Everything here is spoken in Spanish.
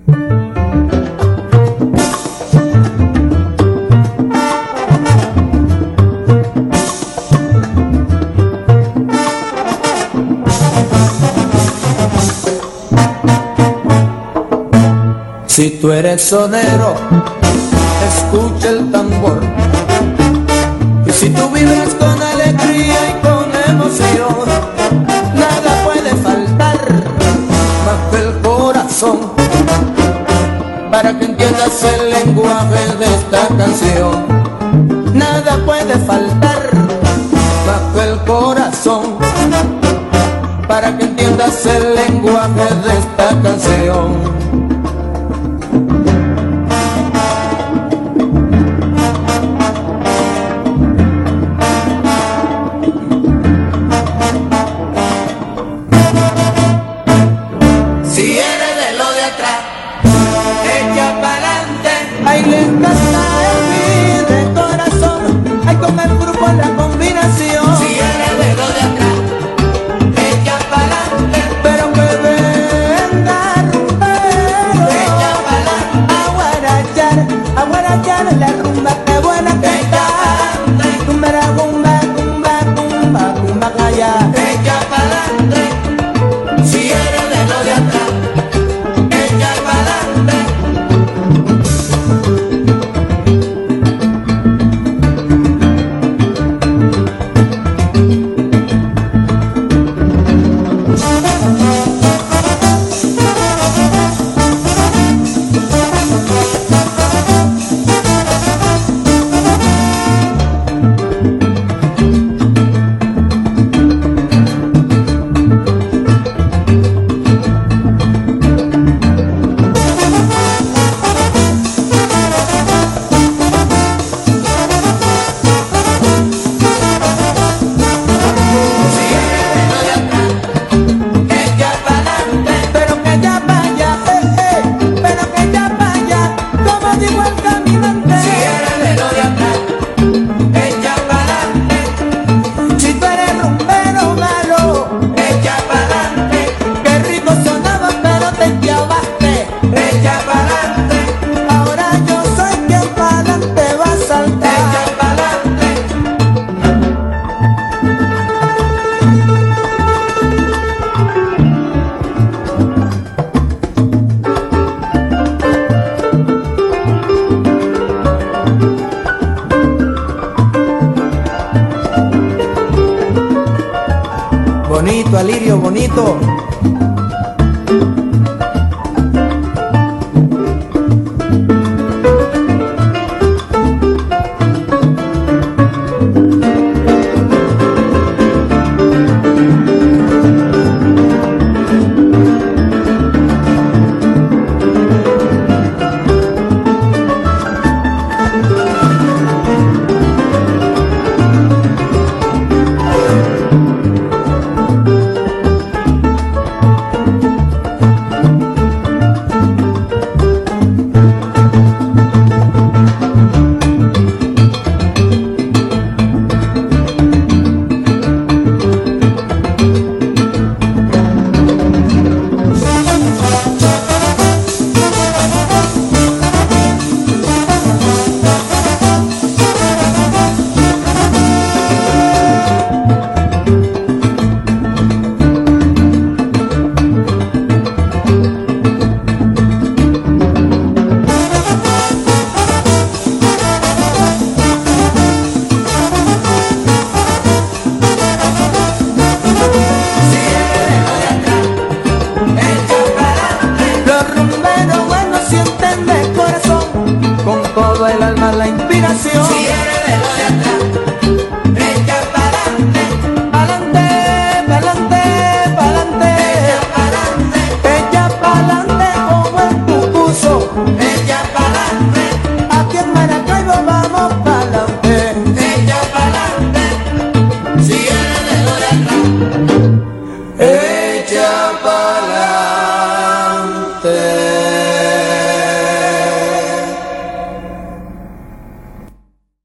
Si tú eres sonero, escucha el tambor. Y si tú vibras con alegría y con emoción, nada puede faltar más que el corazón, para que entiendas el lenguaje de esta canción. Nada puede faltar más que el corazón, para que entiendas el lenguaje de esta canción. Bonito, Alirio, bonito. Con todo el alma la inspiración.